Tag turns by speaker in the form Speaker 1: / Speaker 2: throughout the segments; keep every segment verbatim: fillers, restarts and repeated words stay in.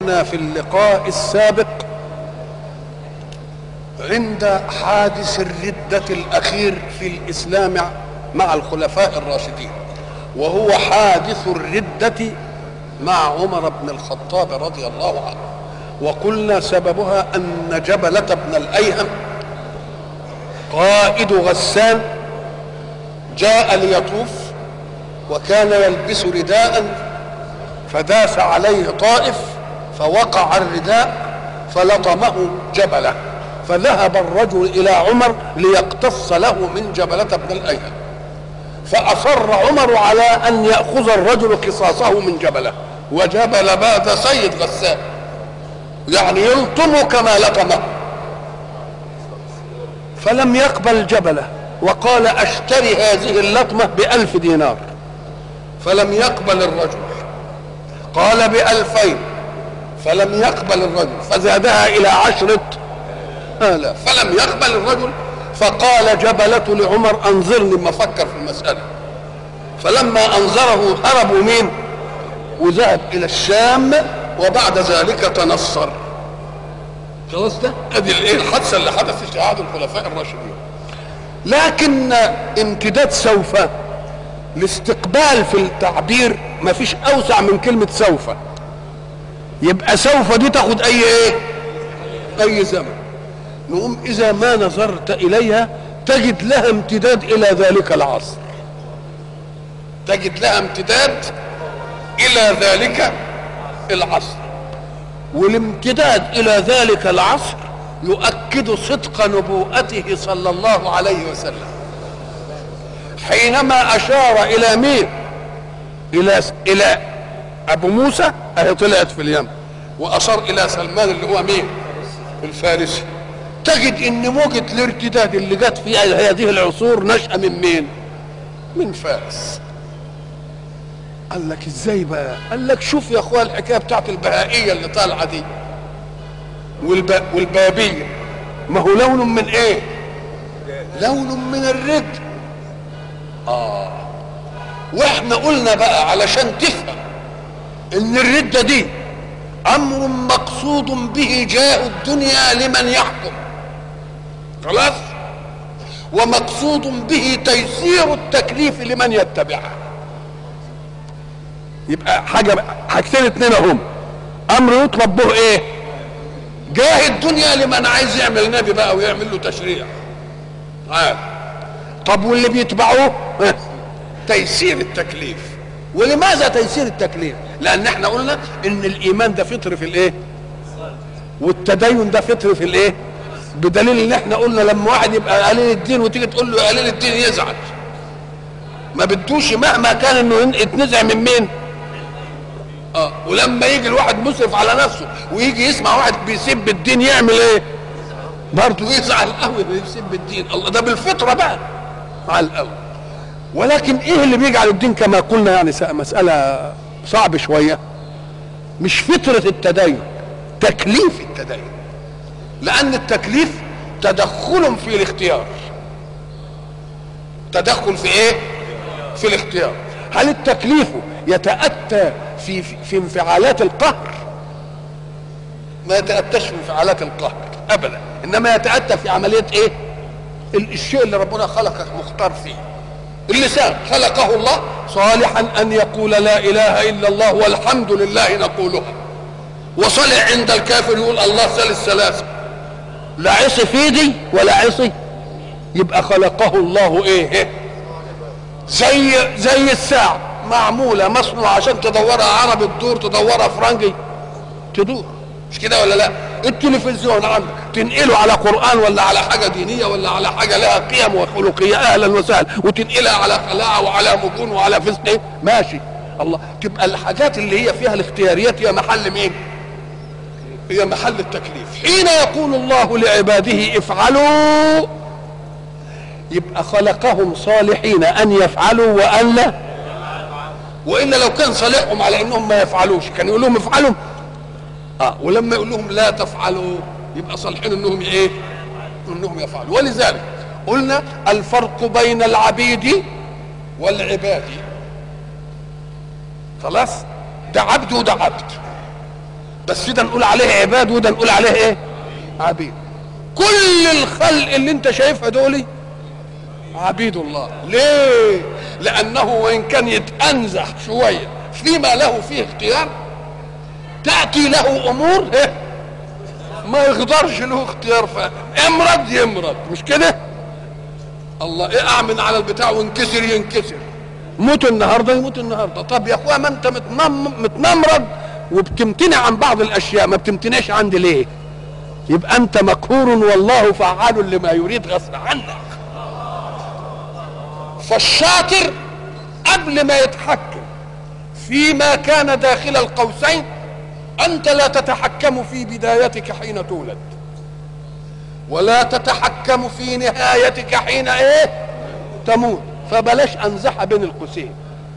Speaker 1: وقفنا في اللقاء السابق عند حادث الردة الأخير في الإسلام مع الخلفاء الراشدين، وهو حادث الردة مع عمر بن الخطاب رضي الله عنه. وقلنا سببها أن جبلة بن الأيهم قائد غسان جاء ليطوف وكان يلبس رداء، فداس عليه طائف فوقع الرداء فلطمه جبلة، فذهب الرجل إلى عمر ليقتص له من جبلة بن الأيهم، فأصر عمر على أن يأخذ الرجل قصاصه من جبلة، وجبل بعد سيد غسان يعني يلطم كما لطمه، فلم يقبل جبلة وقال أشتري هذه اللطمة بألف دينار، فلم يقبل الرجل، قال بألفين فلم يقبل الرجل، فزادها إلى عشرة آلاف فلم يقبل الرجل، فقال جبلة لعمر أنظرني ما أفكر في المسألة، فلما أنظره هربوا مين وذهب إلى الشام، وبعد ذلك تنصر. خلاص ده ادي الايه الحادثه اللي حدثت في عهد الخلفاء الراشدين. لكن امتداد سوف الاستقبال في التعبير ما فيش اوسع من كلمه سوف، يبقى سوف دي تاخد اي ايه اي زمن. نقوم اذا ما نظرت اليها تجد لها امتداد الى ذلك العصر، تجد لها امتداد الى ذلك العصر، والامتداد الى ذلك العصر يؤكد صدق نبوءته صلى الله عليه وسلم حينما اشار الى مين الى الى ابو موسى اهي طلعت في اليمن، واشار الى سلمان اللي هو مين الفارسي. تجد ان موجة الارتداد اللي جت في هذه العصور نشأة من مين من فارس. قال لك ازاي بقى؟ قال لك شوف يا اخوان الحكايه بتاعت البهائيه اللي طالعه دي والب... والبابيه، ما هو لون من ايه لون من الرد. اه واحنا قلنا بقى علشان تفهم ان الردة دي امر مقصود به جاء الدنيا لمن يحكم، خلاص، ومقصود به تيسير التكليف لمن يتبعه. يبقى حاجه حاجتين اتنين اهم، امر يطلب به ايه جاه الدنيا لمن عايز يعمل نبي بقى ويعمل له تشريع عاد. طب واللي بيتبعوه تيسير التكليف. ولماذا تيسير التكليف؟ لان احنا قلنا ان الايمان ده فطر في الايه والتدين ده فطر في الايه، بدليل ان احنا قلنا لما واحد يبقى قليل الدين وتيجي تقول له قليل الدين يزعل، ما بدوش مهما كان انه يتنزع من مين. اه ولما يجي الواحد مسرف على نفسه ويجي يسمع واحد بيسب الدين يعمل ايه برضه يزعل قوي بيسب الدين. الله ده بالفطره بقى على الاول. ولكن ايه اللي بيجعل الدين كما قلنا يعني مساله صعب شويه، مش فطره التدين، تكليف التدين، لان التكليف تدخل في الاختيار. تدخل في ايه في الاختيار. هل التكليف يتأتى في في انفعالات القهر؟ ما يتأتاش في انفعالات القهر ابدا، انما يتأتى في عملية ايه الشيء اللي ربنا خلقك مختار فيه. اللسان خلقه الله صالحا ان يقول لا اله الا الله والحمد لله نقولها، وصالح عند الكافر يقول الله ثالث ثلاثة، لا عصي في دي ولا عصي. يبقى خلقه الله ايه زي زي الساعة معمولة مصنوعة عشان تدورها عربي تدور، تدورها فرنجي تدور، مش كده ولا لا؟ التلفزيون عندك تنقله على قرآن ولا على حاجة دينية ولا على حاجة لها قيم وخلقية اهلا وسهلا، وتنقلها على خلاعة وعلى مجون وعلى فسق ايه ماشي. الله تبقى الحاجات اللي هي فيها الاختياريات هي محل مين؟ هي محل التكليف. حين يقول الله لعباده افعلوا يبقى خلقهم صالحين ان يفعلوا وان لا، والا لو كان صالحهم على انهم ما يفعلوش كان يقول لهم افعلوا. اه ولما يقول لهم لا تفعلوا يبقى صالحين انهم ايه انهم يفعلوا. ولذلك قلنا الفرق بين العبيد والعباد، خلاص، ده عبد وده عبد، بس ده نقول عليه عباد وده نقول عليه ايه؟ عبيد. كل الخلق اللي انت شايفها دول عبيد الله. ليه؟ لانه وان كان يتأنزح شويه فيما له فيه اختيار، تأتي له امور ايه؟ ما يقدرش له اختيار فيها. امرض يمرض، مش كده؟ الله اقع من على البتاع وانكسر ينكسر، موت النهارده يموت النهارده. طب يا اخويا ما انت متنم متنمرض وبتمتنع عن بعض الاشياء، ما بتمتنعش عندي ليه؟ يبقى انت مقهور والله فعال لما يريد غصب عنك. فالشاطر قبل ما يتحكم فيما كان داخل القوسين، انت لا تتحكم في بدايتك حين تولد، ولا تتحكم في نهايتك حين ايه؟ تموت. فبلاش انزحه بين القوسين.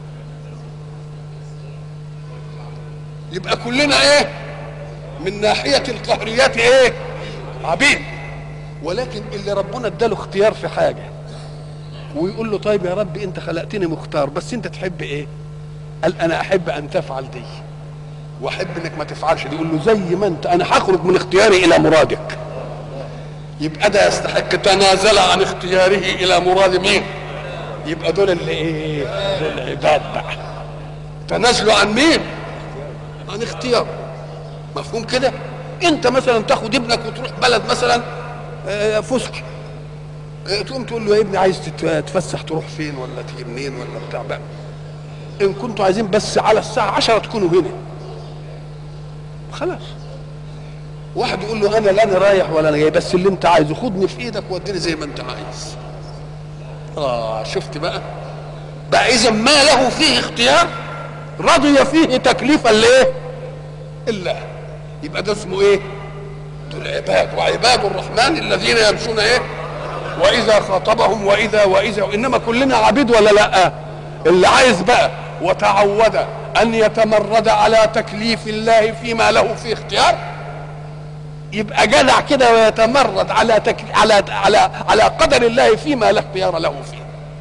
Speaker 1: يبقى كلنا ايه؟ من ناحيه القهريات ايه؟ عبيد. ولكن اللي ربنا اداله اختيار في حاجه ويقول له طيب يا رب انت خلقتني مختار، بس انت تحب ايه؟ قال انا احب ان تفعل دي واحب انك ما تفعلش دي. يقول له زي ما انت، انا هخرج من اختياري الى مرادك. يبقى ده يستحق تنازل عن اختياره الى مراد مين؟ يبقى دول اللي ايه؟ دول العباد بقى. تنازلوا عن مين؟ عن اختيار. مفهوم كده؟ انت مثلا تاخد ابنك وتروح بلد مثلا فسح، تقوم تقول له يا ابني عايز تتفسح تروح فين ولا تيجي منين ولا بتاع بقى. ان كنتوا عايزين بس على الساعه عشرة تكونوا هنا خلاص. واحد يقول له انا لا انا رايح ولا انا جاي، بس اللي انت عايزه خدني في ايدك ووديني زي ما انت عايز. اه شفت بقى؟ بقى اذا ما له فيه اختيار رضي فيه تكليفا لايه؟ الله. يبقى ده اسمه ايه؟ دول عباد. وعباد الرحمن الذين يمشون ايه؟ واذا خاطبهم واذا واذا انما كلنا عبيد ولا لا؟ اللي عايز بقى وتعود ان يتمرد على تكليف الله فيما له فيه اختيار يبقى جدع كده ويتمرد على تك... على على على قدر الله فيما لا اختيار له فيه.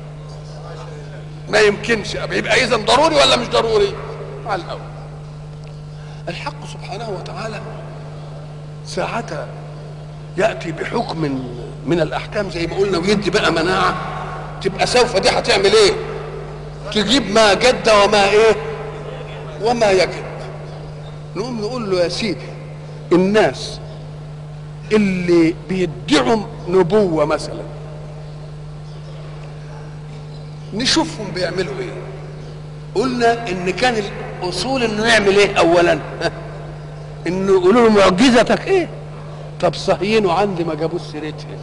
Speaker 1: ما يمكنش. يبقى اذا ضروري ولا مش ضروري؟ على الاول. الحق سبحانه وتعالى ساعتها ياتي بحكم من الاحكام زي ما قلنا ويدي بقى مناعه، تبقى سوف دي هتعمل ايه؟ تجيب ما جد وما ايه؟ وما يجد. نقوم نقول له يا سيدي الناس اللي بيدعوا نبوة مثلا نشوفهم بيعملوا ايه. قلنا ان كان الاصول انه يعمل ايه اولا؟ انه يقولوا له معجزتك ايه؟ طب صهينوا عندي ما جابوش سيرتها.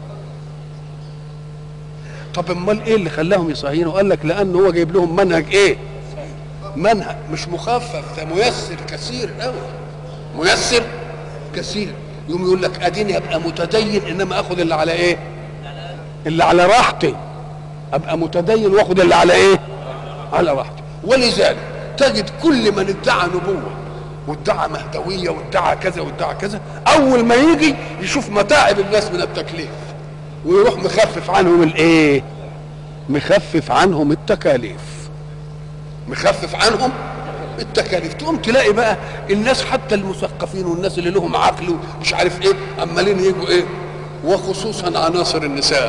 Speaker 1: طب امال ايه اللي خلاهم يصهينوا؟ قال لك لانه هو جايب لهم منهج ايه؟ منهج مش مخفف، ده ميسر كثير قوي، ميسر كثير. يوم يقول لك اديني ابقى متدين انما اخذ اللي على ايه؟ اللي على راحتي. ابقى متدين واخذ اللي على ايه؟ على راحتي. ولذلك تجد كل من ادعى نبوه وادعى مهدويه وادعى كذا وادعى كذا، اول ما يجي يشوف متاعب الناس من التكليف ويروح مخفف عنهم الايه؟ مخفف عنهم التكاليف. مخفف عنهم التكاليف. تقوم تلاقي بقى الناس حتى المثقفين والناس اللي لهم عقل ومش عارف ايه عمالين يجوا ايه؟ وخصوصا عناصر النساء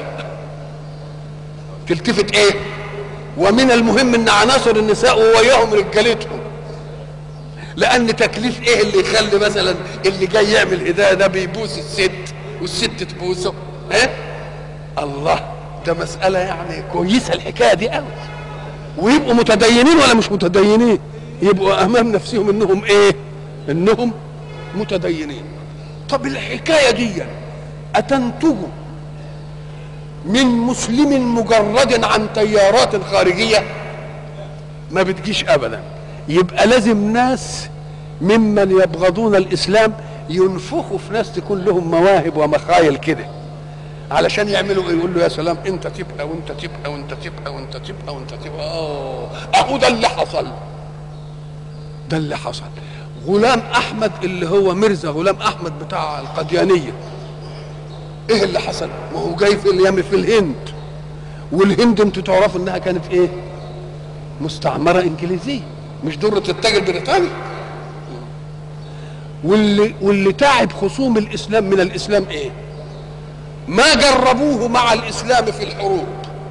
Speaker 1: تلتفت ايه؟ ومن المهم ان عناصر النساء ووياهم رجالتهم، لان تكليف ايه اللي يخلي مثلا اللي جاي يعمل هدايه ده بيبوس الست والست تبوسه؟ ايه؟ الله، ده مساله يعني كويسه الحكايه دي قوي. ويبقوا متدينين ولا مش متدينين؟ يبقوا امام نفسهم انهم ايه؟ انهم متدينين. طب الحكايه دي اتنتج من مسلم مجرد عن تيارات خارجيه؟ ما بتجيش ابدا. يبقى لازم ناس ممن يبغضون الاسلام ينفخوا في ناس تكون لهم مواهب ومخايل كده علشان يعملوا ايه؟ يقول له يا سلام انت تبقى وانت تبقى وانت تبقى وانت تبقى وانت تبقى. اه اهو ده اللي حصل. ده اللي حصل. غلام احمد اللي هو مرزا غلام احمد بتاع القديانيه، ايه اللي حصل؟ ما هو جاي في اليمن في الهند، والهند انتوا تعرفوا انها كانت ايه؟ مستعمره انجليزيه، مش درة التاج البريطاني. واللي واللي تعب خصوم الاسلام من الاسلام ايه؟ ما جربوه مع الاسلام في الحروب،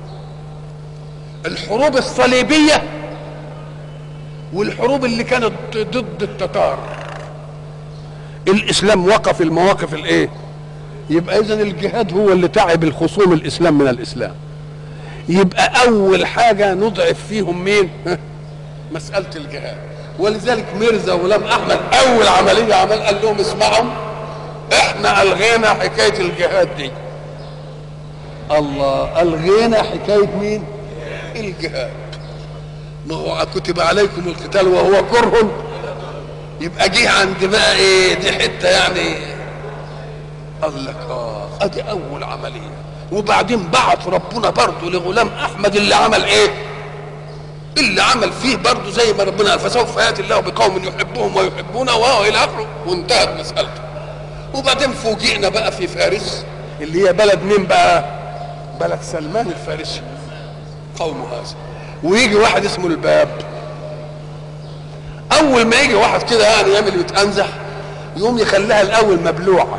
Speaker 1: الحروب الصليبيه والحروب اللي كانت ضد التتار. الاسلام وقف المواقف الايه؟ يبقى اذا الجهاد هو اللي تعب الخصوم الاسلام من الاسلام. يبقى اول حاجه نضعف فيهم مين؟ مساله الجهاد. ولذلك ميرزا غلام احمد اول عمليه عمل قال لهم اسمعوا احنا الغينا حكايه الجهاد دي. الله، الغينا حكايه مين؟ الجهاد. ما هو كتب عليكم القتال وهو كره، يبقى جه عند بقى ايه دي حته يعني. قال لك اه ادي اول عمليه. وبعدين بعت ربنا برضه لغلام احمد اللي عمل ايه؟ اللي عمل فيه برضه زي ما ربنا قال فسوف ياتي الله بقوم يحبهم ويحبونه وهو الى اخره، وانتهت مسالته. وبعدين فوجئنا بقى في فارس اللي هي بلد مين بقى؟ بلد سلمان الفارسي قوم هذا. ويجي واحد اسمه الباب، اول ما يجي واحد كده يعني يعمل يتأنزح يقوم يخليها الاول مبلوعه.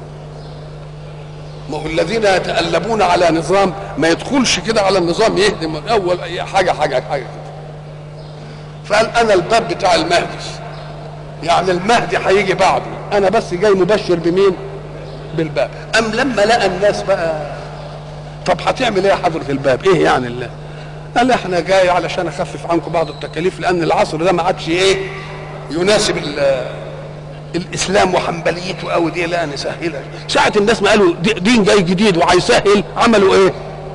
Speaker 1: ما هو الذين يتألبون على نظام ما يدخلش كده على النظام يهدم اول اي حاجه حاجه حاجه كده. فقال انا الباب بتاع المهدي، يعني المهدي هيجي بعدي، انا بس جاي مبشر بمين؟ بالباب. ام لما لقى الناس بقى طب هتعمل ايه يا حضره الباب؟ ايه يعني الله؟ قال احنا جاي علشان اخفف عنكم بعض التكاليف، لان العصر ده ما عادش ايه يناسب الاسلام وحنبليته قوي دي، لا نسهلها. ساعه الناس ما قالوا دين جاي جديد وهيسهل عملوا ايه؟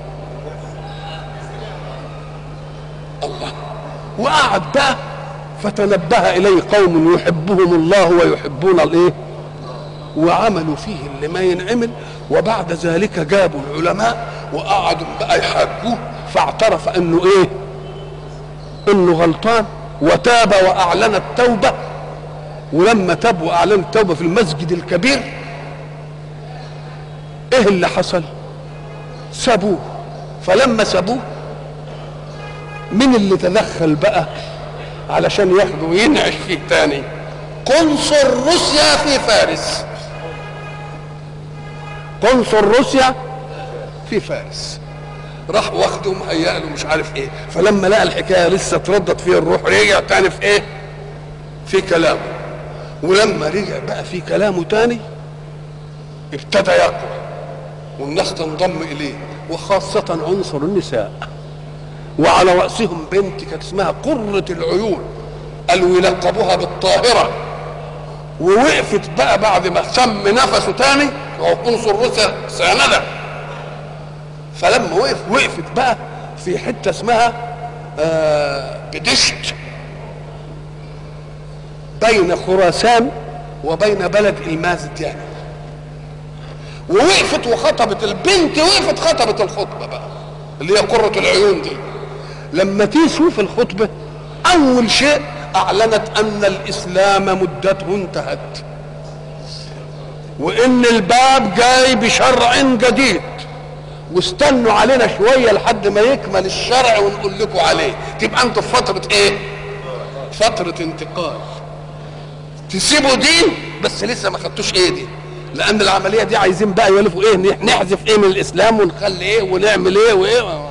Speaker 1: الله. وقعد بقى فتنبه اليه قوم يحبهم الله ويحبون الايه؟ وعملوا فيه اللي ما ينعمل. وبعد ذلك جابوا العلماء وقعدوا بقى يحاجوه، فاعترف انه ايه؟ انه غلطان وتاب واعلن التوبه. ولما تاب واعلن التوبه في المسجد الكبير ايه اللي حصل؟ سابوه. فلما سابوه مين اللي تدخل بقى علشان ياخده وينعش فيه تاني؟ قنصل روسيا في فارس. قنصل روسيا في فارس راح واخده مهيأ له مش عارف ايه. فلما لقى الحكايه لسه تردد فيه الروح رجع تاني في ايه؟ في كلامه. ولما رجع بقى في كلامه تاني ابتدى يقوى والناس تنضم اليه، وخاصه عنصر النساء. وعلى راسهم بنت كانت اسمها قرة العيون، قالوا يلقبوها بالطاهره. ووقفت بقى بعد ما شم نفسه تاني وهو قنصل روسيا سانده. فلما وقف وقفت بقى في حته اسمها آه بدشت بين خراسان وبين بلد المازديان. ووقفت وخطبت البنت، وقفت خطبت الخطبه بقى اللي هي قرة العيون دي. لما تشوف الخطبه اول شيء اعلنت ان الاسلام مدته انتهت، وان الباب جاي بشرع جديد، واستنوا علينا شويه لحد ما يكمل الشرع ونقول لكم عليه. تبقى انتوا في فتره ايه؟ فتره انتقال. تسيبوا دين بس لسه ما خدتوش ايه دي، لان العمليه دي عايزين بقى يلفوا ايه؟ نحذف ايه من الاسلام ونخلي ايه ونعمل ايه وايه.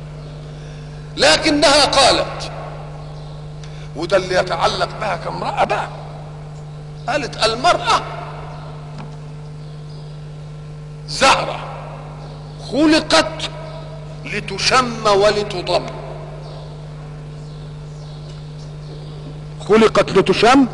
Speaker 1: لكنها قالت، وده اللي يتعلق بها كامراه بقى، قالت المراه زهره خلقت لتشم ولتضم. خلقت لتشم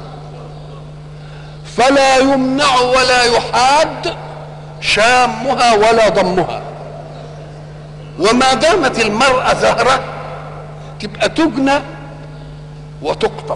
Speaker 1: فلا يمنع ولا يحاد شامها ولا ضمها. وما دامت المرأة زهرة تبقى تجنى وتقطف،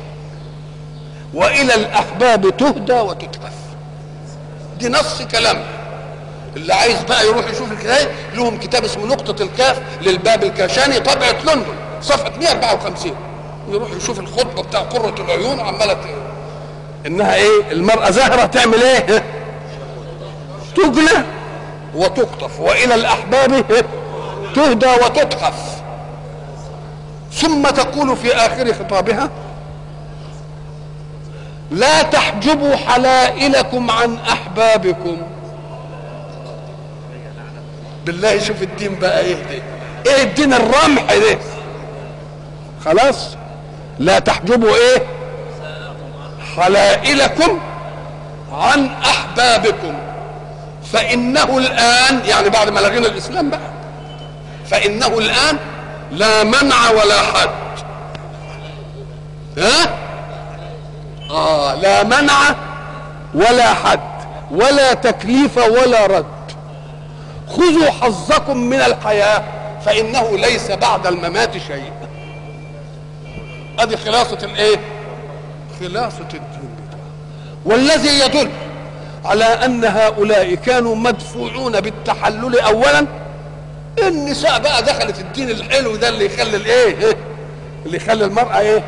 Speaker 1: وإلى الأحباب تهدى وتتلف. دي نص كلامها. اللي عايز بقى يروح يشوف الكتاب، لهم كتاب اسمه نقطة الكاف للباب الكاشاني طبعة لندن صفحة مئة وأربعة وخمسين، يروح يشوف الخطبة بتاع قرة العيون عمالة انها ايه؟ المرأة زهرة تعمل ايه؟ تجنى وتقطف، والى الاحباب تهدى وتتحف. ثم تقول في اخر خطابها لا تحجبوا حلائلكم عن احبابكم. بالله شوف الدين بقى ايه ده، ايه الدين الرمح ده. خلاص لا تحجبوا ايه حلائلكم عن احبابكم فانه الان، يعني بعد ما لغينا الاسلام بقى، فانه الان لا منع ولا حد. ها اه لا منع ولا حد ولا تكليف ولا رد. خذوا حظكم من الحياة فإنه ليس بعد الممات شيء. ادي خلاصة الايه؟ خلاصة الدين بتاعه. والذي يدل على ان هؤلاء كانوا مدفوعون بالتحلل اولا، النساء بقى دخلت الدين الحلو ده اللي يخلي الايه؟ اللي يخلي المرأة ايه؟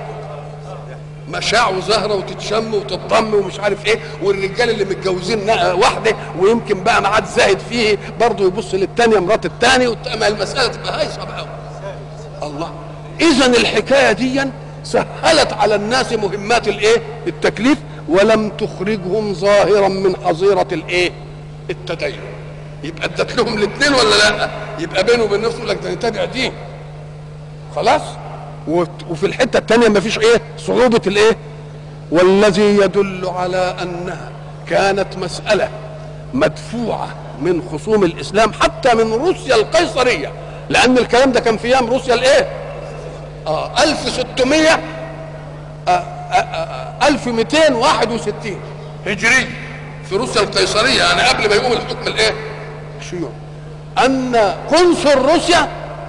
Speaker 1: مشاع وزهرة وتتشم وتتضم ومش عارف ايه، والرجال اللي متجوزين واحدة ويمكن بقى معاد زاهد فيه برضه يبص للتانية مرات التاني، وتبقى المسألة تبقى هايصة بقى. الله، إذا الحكاية دي سهلت على الناس مهمات الايه؟ التكليف، ولم تخرجهم ظاهرا من حظيرة الايه؟ التدين. يبقى ادت لهم الاثنين ولا لا؟ يبقى بينه وبين نفسه لك ده نتابع دين. خلاص؟ وفي الحته الثانيه ما فيش ايه؟ صعوبه الايه؟ والذي يدل على انها كانت مساله مدفوعه من خصوم الاسلام حتى من روسيا القيصريه، لان الكلام ده كان في ايام روسيا الايه؟ اه ألف وستمائة آه آه آه ألف ومئتين وواحد وستين هجري في روسيا القيصريه، يعني قبل ما يقوم الحكم الايه؟ الشيوعي. ان قنصل روسيا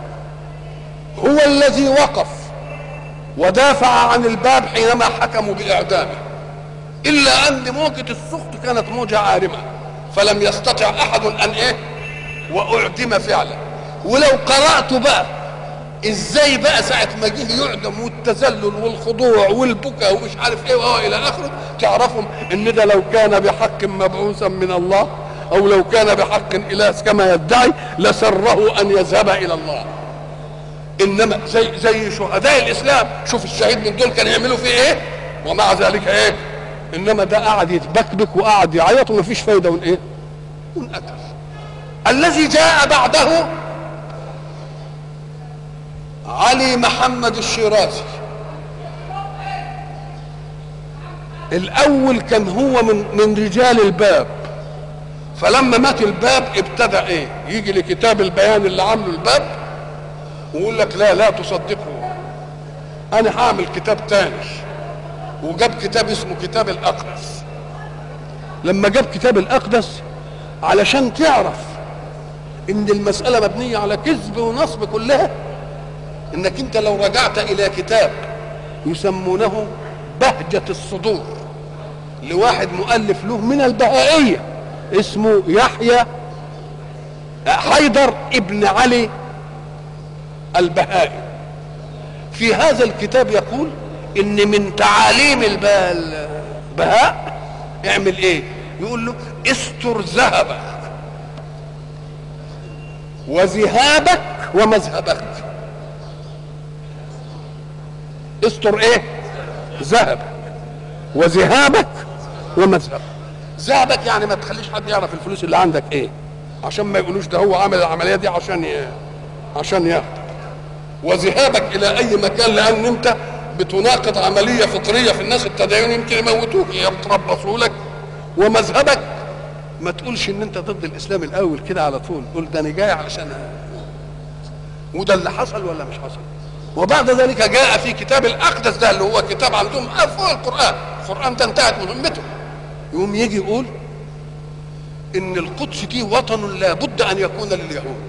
Speaker 1: هو الذي وقف ودافع عن الباب حينما حكموا بإعدامه، إلا أن موجة السخط كانت موجة عارمة فلم يستطع أحد أن إيه؟ وأعدم فعلا. ولو قرأت بقى إزاي بقى ساعة ما جه يعدم والتذلل والخضوع والبكاء ومش عارف إيه وهو إلى آخره، تعرفوا إن ده لو كان بحق مبعوثا من الله أو لو كان بحق إله كما يدعي لسره أن يذهب إلى الله. انما زي زي شهداء الاسلام، شوف الشهيد من دول كانوا يعملوا فيه ايه ومع ذلك ايه؟ انما ده قعد يتبكبك وقعد يعيط ومفيش فايده وايه؟ وانقتل. الذي جاء بعده علي محمد الشيرازي. الاول كان هو من من رجال الباب، فلما مات الباب ابتدأ ايه؟ يجي لكتاب البيان اللي عامله الباب ويقول لك لا لا تصدقوا، انا هعمل كتاب تاني. وجاب كتاب اسمه كتاب الاقدس. لما جاب كتاب الاقدس علشان تعرف ان المسألة مبنية على كذب ونصب كلها، انك انت لو رجعت الى كتاب يسمونه بهجة الصدور لواحد مؤلف له من البهائية اسمه يحيى حيدر ابن علي البهائي، في هذا الكتاب يقول ان من تعاليم البهاء يعمل ايه؟ يقول له استر ذهبك وذهابك ومذهبك. استر ايه؟ ذهبك وذهابك ومذهبك. ذهبك يعني ما تخليش حد يعرف الفلوس اللي عندك ايه، عشان ما يقولوش ده هو عمل العمليه دي عشان ي... عشان ياخدك. وذهابك الى اي مكان لان انت بتناقض عمليه فطريه في الناس التدين، يمكن يموتوك يتربصوا لك. ومذهبك ما تقولش ان انت ضد الاسلام الاول كده على طول، قول ده انا جاي علشان. وده اللي حصل ولا مش حصل؟ وبعد ذلك جاء في كتاب الاقدس ده اللي هو كتاب عندهم فوق القران، القران ده انتهت مهمته، يقوم يجي يقول ان القدس دي وطن لا بد ان يكون لليهود،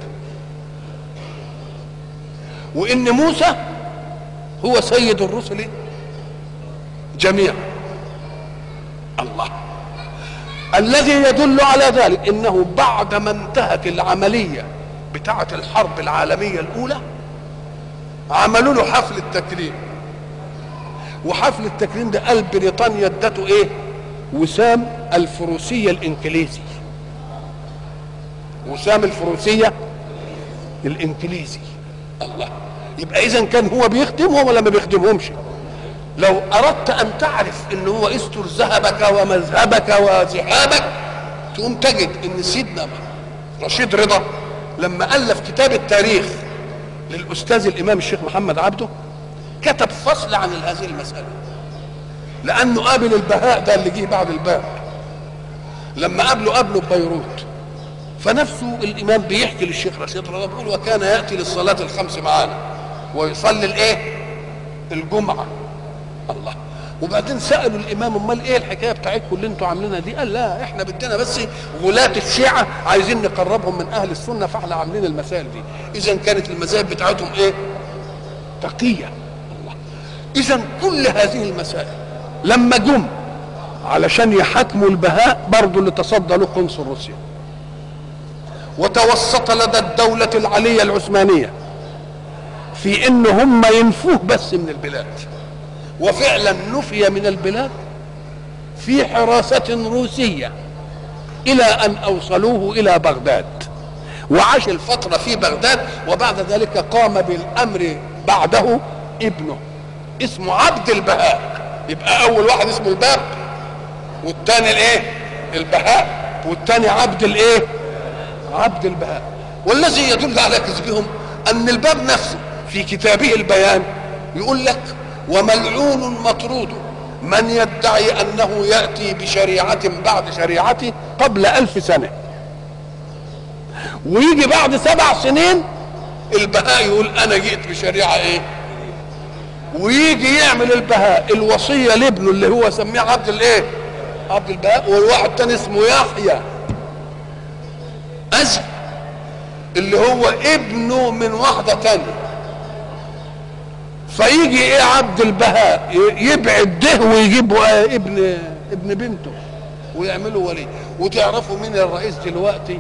Speaker 1: وان موسى هو سيد الرسل جميعا. الله، الذي يدل على ذلك انه بعد ما انتهت العمليه بتاعه الحرب العالميه الاولى عملوا له حفل التكريم، وحفل التكريم ده قال بريطانيا ادته ايه؟ وسام الفروسيه الانجليزي، وسام الفروسيه الانجليزي. الله، يبقى اذا كان هو بيخدمهم ولا ما بيخدمهمش؟ لو اردت ان تعرف ان هو استر ذهبك ومذهبك وذهابك تقوم تجد ان سيدنا رشيد رضا لما الف كتاب التاريخ للاستاذ الامام الشيخ محمد عبده كتب فصل عن هذه المساله، لانه قابل البهاء ده اللي جه بعد الباب، لما قابله قابله ببيروت، فنفسه الامام بيحكي للشيخ رشيد رضا بيقول وكان ياتي للصلاه الخمس معانا ويصلي الايه الجمعه. الله. وبعدين سالوا الامام امال ايه الحكايه بتاعتكم اللي انتوا عاملينها دي؟ قال لا احنا بدنا بس غلاة الشيعه عايزين نقربهم من اهل السنه فاحنا عاملين المسائل دي. اذا كانت المذاهب بتاعتهم ايه؟ تقيه. الله. اذا كل هذه المسائل لما جم علشان يحاكموا البهاء برضه اللي تصدى له قنصل روسيا وتوسط لدى الدوله العليه العثمانيه في ان هم ينفوه بس من البلاد، وفعلا نفي من البلاد في حراسة روسية إلى أن أوصلوه إلى بغداد، وعاش الفترة في بغداد، وبعد ذلك قام بالأمر بعده ابنه اسمه عبد البهاء. يبقى أول واحد اسمه الباب، والثاني الإيه؟ البهاء، والثاني عبد الإيه؟ عبد البهاء. والذي يدل على كذبهم أن الباب نفسه في كتابه البيان يقول لك وملعون مطرود من يدعي انه ياتي بشريعه بعد شريعته قبل الف سنه، ويجي بعد سبع سنين البهاء يقول انا جئت بشريعه ايه، ويجي يعمل البهاء الوصيه لابنه اللي هو سميه عبد الايه عبد البهاء، والواحد تاني اسمه يحيى أزل اللي هو ابنه من واحده تانيه، فيجي ايه عبد البهاء يبعد ده ويجيب ابن ابن بنته ويعملوا ولي. وتعرفوا مين الرئيس دلوقتي؟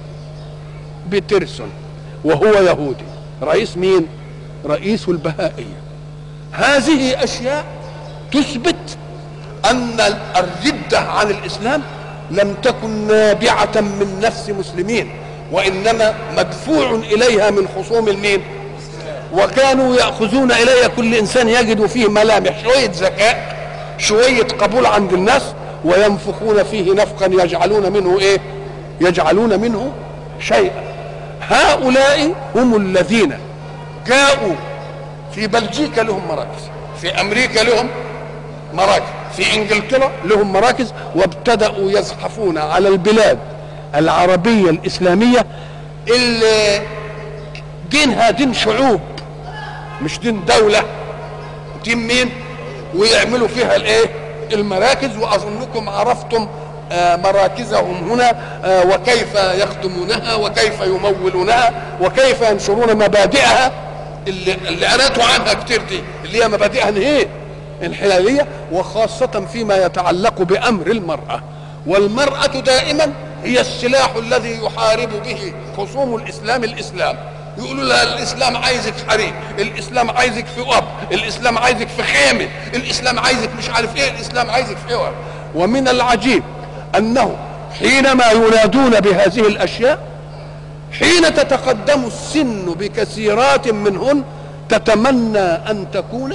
Speaker 1: بيترسون، وهو يهودي. رئيس مين؟ رئيس البهائية. هذه اشياء تثبت ان الردة عن الاسلام لم تكن نابعة من نفس مسلمين، وانما مدفوع اليها من خصوم المين؟ وكانوا يأخذون إلي كل إنسان يجد فيه ملامح شوية ذكاء شوية قبول عند الناس، وينفخون فيه نفخا يجعلون منه إيه؟ يجعلون منه شيئا. هؤلاء هم الذين جاءوا في بلجيكا لهم مراكز، في أمريكا لهم مراكز، في إنجلترا لهم مراكز، وابتدأوا يزحفون على البلاد العربية الإسلامية اللي دينها دين شعوب مش دين دولة، دين مين؟ ويعملوا فيها الايه؟ المراكز. واظنكم عرفتم آه مراكزهم هنا آه وكيف يخدمونها وكيف يمولونها وكيف ينشرون مبادئها اللي, اللي قرأتوا عنها كتير دي، اللي هي مبادئها ايه؟ انحلالية، وخاصة فيما يتعلق بأمر المرأة. والمرأة دائما هي السلاح الذي يحارب به خصوم الإسلام الإسلام. يقولوا لها الاسلام عايزك حريم، الاسلام عايزك في قبر، الاسلام عايزك في خيمه، الاسلام عايزك مش عارف ايه، الاسلام عايزك في ايه. ومن العجيب انه حينما ينادون بهذه الاشياء حين تتقدم السن بكثيرات منهن تتمنى ان تكون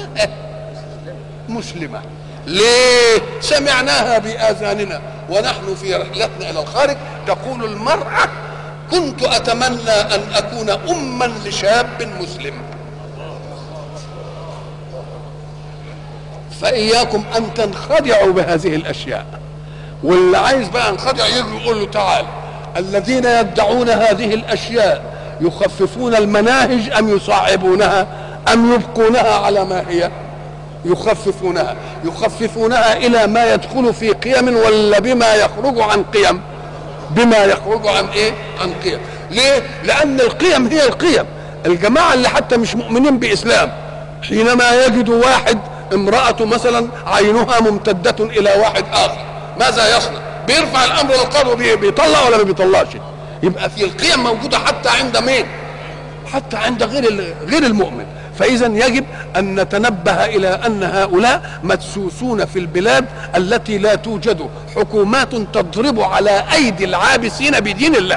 Speaker 1: مسلمه. ليه؟ سمعناها باذاننا ونحن في رحلتنا الى الخارج تقول المراه كنت اتمنى ان اكون اما لشاب مسلم. فاياكم ان تنخدعوا بهذه الاشياء، واللي عايز بقى ينخدع يجي يقول له تعال. الذين يدعون هذه الاشياء يخففون المناهج ام يصعبونها ام يبقونها على ما هي؟ يخففونها. يخففونها الى ما يدخل في قيم ولا بما يخرج عن قيم؟ بما يخرج عن ايه؟ عن قيم. ليه؟ لان القيم هي القيم. الجماعه اللي حتى مش مؤمنين باسلام حينما يجدوا واحد امرأته مثلا عينها ممتدة الى واحد اخر ماذا يصنع؟ بيرفع الامر للقاضي بيطلع ولا ما بيطلعش؟ يبقى في القيم موجوده حتى عند مين؟ حتى عند غير غير المؤمن. فاذا يجب ان نتنبه الى ان هؤلاء مدسوسون في البلاد التي لا توجد حكومات تضرب على ايدي العابسين بدين الله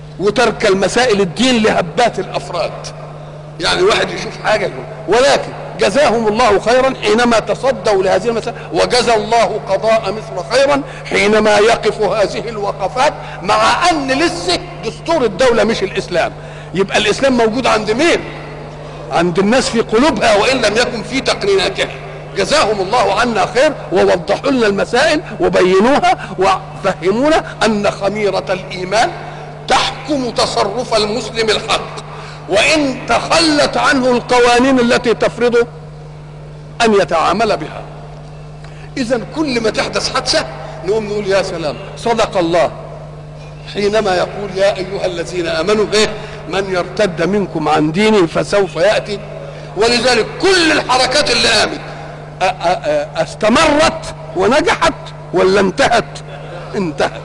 Speaker 1: وترك المسائل الدين لهبات الافراد. يعني واحد يشوف حاجه يقول، ولكن جزاهم الله خيرا حينما تصدوا لهذه المسألة، وجزى الله قضاء مصر خيرا حينما يقف هذه الوقفات، مع ان لسه دستور الدولة مش الاسلام. يبقى الاسلام موجود عند مين؟ عند الناس في قلوبها وان لم يكن في تقنيناتها. جزاهم الله عنا خير ووضحوا لنا المسائل وبينوها وفهمونا ان خميرة الايمان تحكم تصرف المسلم الحق، وان تخلت عنه القوانين التي تفرض ان يتعامل بها. اذا كل ما تحدث حادثة نقوم نقول يا سلام صدق الله حينما يقول يا ايها الذين امنوا ايه من يرتد منكم عن دينه فسوف ياتي. ولذلك كل الحركات اللي قامت استمرت ونجحت ولا انتهت؟ انتهت.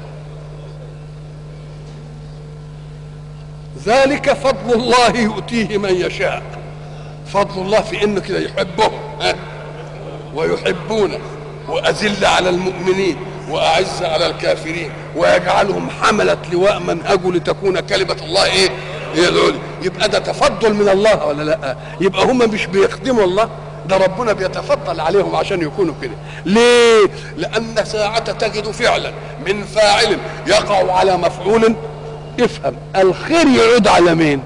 Speaker 1: ذلك فضل الله يؤتيه من يشاء. فضل الله في انه كده يحبهم ويحبونه، واذل على المؤمنين واعز على الكافرين، ويجعلهم حملة لواء منهجه لتكون كلمة الله ايه هي العليا. يبقى ده تفضل من الله ولا لا؟ يبقى هم مش بيخدموا الله، ده ربنا بيتفضل عليهم عشان يكونوا كده. ليه؟ لان ساعة تجد فعلا من فاعل يقع على مفعول. افهم الخير يعود على مين؟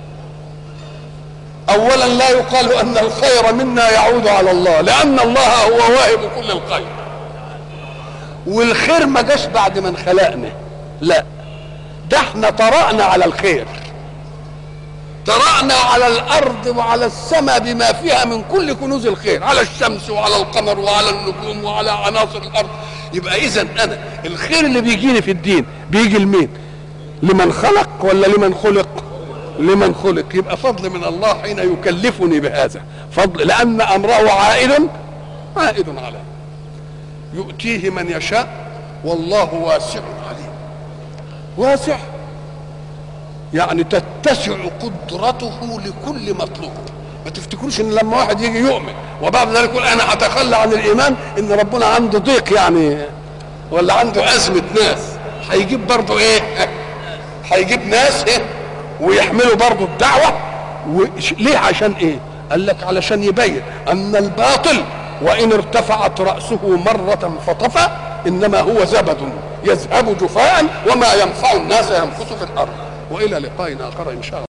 Speaker 1: اولا لا يقال ان الخير منا يعود على الله، لان الله هو واهب كل الخير. والخير ما جاش بعد ما خلقنا، لا ده احنا طرأنا على الخير، طرأنا على الارض وعلى السماء بما فيها من كل كنوز الخير، على الشمس وعلى القمر وعلى النجوم وعلى عناصر الارض. يبقى اذا انا الخير اللي بيجيني في الدين بيجي لمين؟ لمن خلق ولا لمن خلق؟ لمن خلق. يبقى فضل من الله حين يكلفني بهذا، فضل لان امره عائد عائد عليه. يؤتيه من يشاء والله واسع عليم. واسع يعني تتسع قدرته لكل مطلوب. ما تفتكروش ان لما واحد يجي يؤمن وبعد ذلك يقول انا اتخلى عن الايمان ان ربنا عنده ضيق يعني ولا عنده ازمه ناس. هيجيب برضه ايه؟ هيجيب ناس ايه ويحملوا برضه الدعوه. ليه؟ عشان ايه؟ قال لك علشان يبين ان الباطل وان ارتفعت راسه مره فطفى انما هو زبد يذهب جفاء وما ينفع الناس يمكث في الارض. والى لقاء اخر ان شاء الله.